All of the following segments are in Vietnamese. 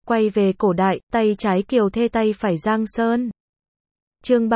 Quay về cổ đại, tay trái Kiều Thê tay phải Giang Sơn. Chương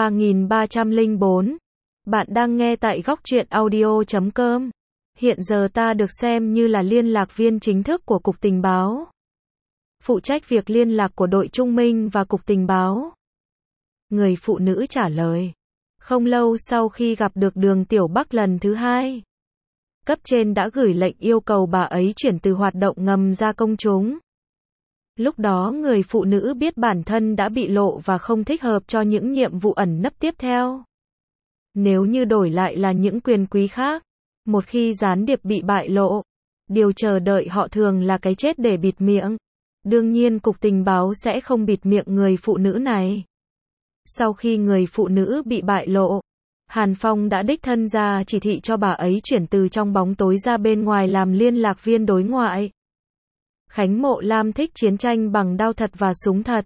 3304. Bạn đang nghe tại Góc Truyện Audio.com. Hiện giờ ta được xem như là liên lạc viên chính thức của Cục Tình báo. Phụ trách việc liên lạc của đội Trung Minh và Cục Tình báo. Người phụ nữ trả lời. Không lâu sau khi gặp được Đường Tiểu Bắc lần thứ hai, cấp trên đã gửi lệnh yêu cầu bà ấy chuyển từ hoạt động ngầm ra công chúng. Lúc đó người phụ nữ biết bản thân đã bị lộ và không thích hợp cho những nhiệm vụ ẩn nấp tiếp theo. Nếu như đổi lại là những quyền quý khác, một khi gián điệp bị bại lộ, điều chờ đợi họ thường là cái chết để bịt miệng. Đương nhiên Cục Tình báo sẽ không bịt miệng người phụ nữ này. Sau khi người phụ nữ bị bại lộ, Hàn Phong đã đích thân ra chỉ thị cho bà ấy chuyển từ trong bóng tối ra bên ngoài làm liên lạc viên đối ngoại. Khánh Mộ Lam thích chiến tranh bằng đao thật và súng thật.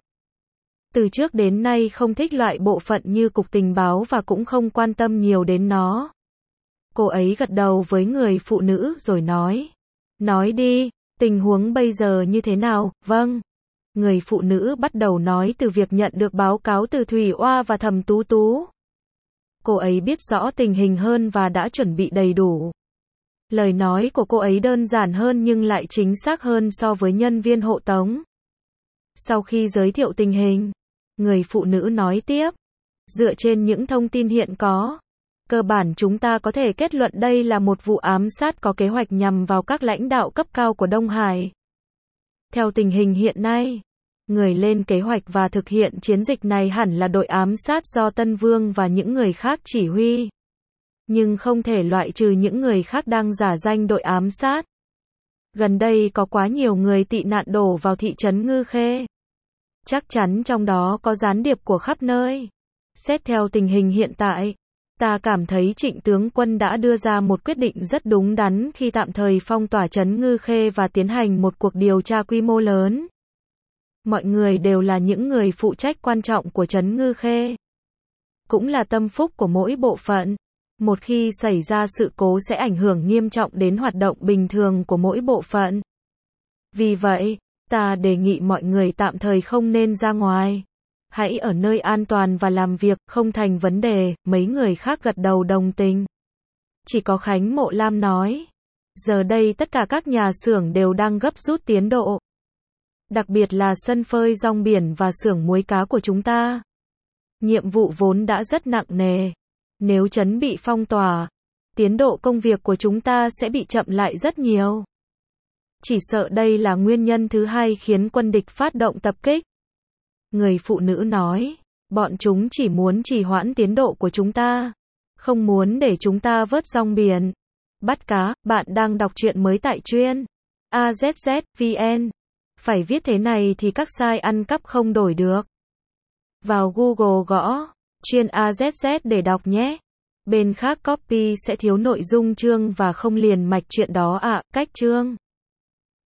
Từ trước đến nay không thích loại bộ phận như Cục Tình báo và cũng không quan tâm nhiều đến nó. Cô ấy gật đầu với người phụ nữ rồi nói. Nói đi, tình huống bây giờ như thế nào? Vâng. Người phụ nữ bắt đầu nói từ việc nhận được báo cáo từ Thủy Oa và Thẩm Tú Tú. Cô ấy biết rõ tình hình hơn và đã chuẩn bị đầy đủ. Lời nói của cô ấy đơn giản hơn nhưng lại chính xác hơn so với nhân viên hộ tống. Sau khi giới thiệu tình hình, người phụ nữ nói tiếp. Dựa trên những thông tin hiện có, cơ bản chúng ta có thể kết luận đây là một vụ ám sát có kế hoạch nhằm vào các lãnh đạo cấp cao của Đông Hải. Theo tình hình hiện nay, người lên kế hoạch và thực hiện chiến dịch này hẳn là đội ám sát do Tân Vương và những người khác chỉ huy. Nhưng không thể loại trừ những người khác đang giả danh đội ám sát. Gần đây có quá nhiều người tị nạn đổ vào thị trấn Ngư Khê. Chắc chắn trong đó có gián điệp của khắp nơi. Xét theo tình hình hiện tại, ta cảm thấy Trịnh tướng quân đã đưa ra một quyết định rất đúng đắn khi tạm thời phong tỏa trấn Ngư Khê và tiến hành một cuộc điều tra quy mô lớn. Mọi người đều là những người phụ trách quan trọng của trấn Ngư Khê. Cũng là tâm phúc của mỗi bộ phận. Một khi xảy ra sự cố sẽ ảnh hưởng nghiêm trọng đến hoạt động bình thường của mỗi bộ phận. Vì vậy, ta đề nghị mọi người tạm thời không nên ra ngoài. Hãy ở nơi an toàn và làm việc, không thành vấn đề. Mấy người khác gật đầu đồng tình. Chỉ có Khánh Mộ Lam nói. Giờ đây tất cả các nhà xưởng đều đang gấp rút tiến độ. Đặc biệt là sân phơi rong biển và xưởng muối cá của chúng ta. Nhiệm vụ vốn đã rất nặng nề. Nếu trấn bị phong tỏa, tiến độ công việc của chúng ta sẽ bị chậm lại rất nhiều. Chỉ sợ đây là nguyên nhân thứ hai khiến quân địch phát động tập kích. Người phụ nữ nói, bọn chúng chỉ muốn trì hoãn tiến độ của chúng ta, không muốn để chúng ta vớt rong biển, bắt cá. Bạn đang đọc truyện mới tại truyện AZZ.vn. Phải viết thế này thì các site ăn cắp không đổi được. Vào Google gõ truyện AZZ để đọc nhé. Bên khác copy sẽ thiếu nội dung chương và không liền mạch truyện đó ạ. Cách chương